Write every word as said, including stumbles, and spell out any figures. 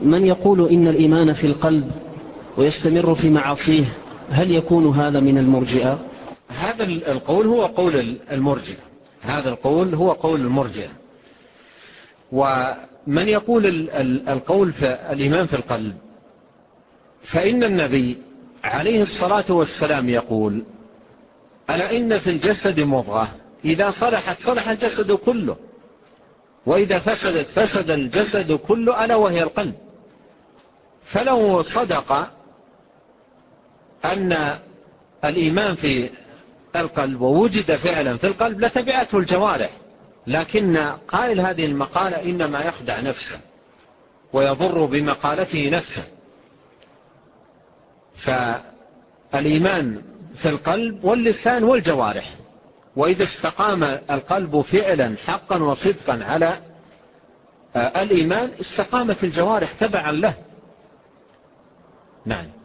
من يقول إن الإيمان في القلب ويستمر في معاصيه، هل يكون هذا من المرجئة؟ هذا القول هو قول المرجئة هذا القول هو قول المرجئة ومن يقول القول في الإيمان في القلب فإن النبي عليه الصلاة والسلام يقول: ألا إن في الجسد مضغة إذا صلحت صلح الجسد كله وإذا فسدت فسد الجسد كله ألا وهي القلب. فلو صدق أن الإيمان في القلب ووجد فعلا في القلب لتبعته الجوارح، لكن قائل هذه المقالة إنما يخدع نفسه ويضر بمقالته نفسه. فالإيمان في القلب واللسان والجوارح، وإذا استقام القلب فعلا حقا وصدقا على الإيمان استقامت الجوارح تبعا له. نعم.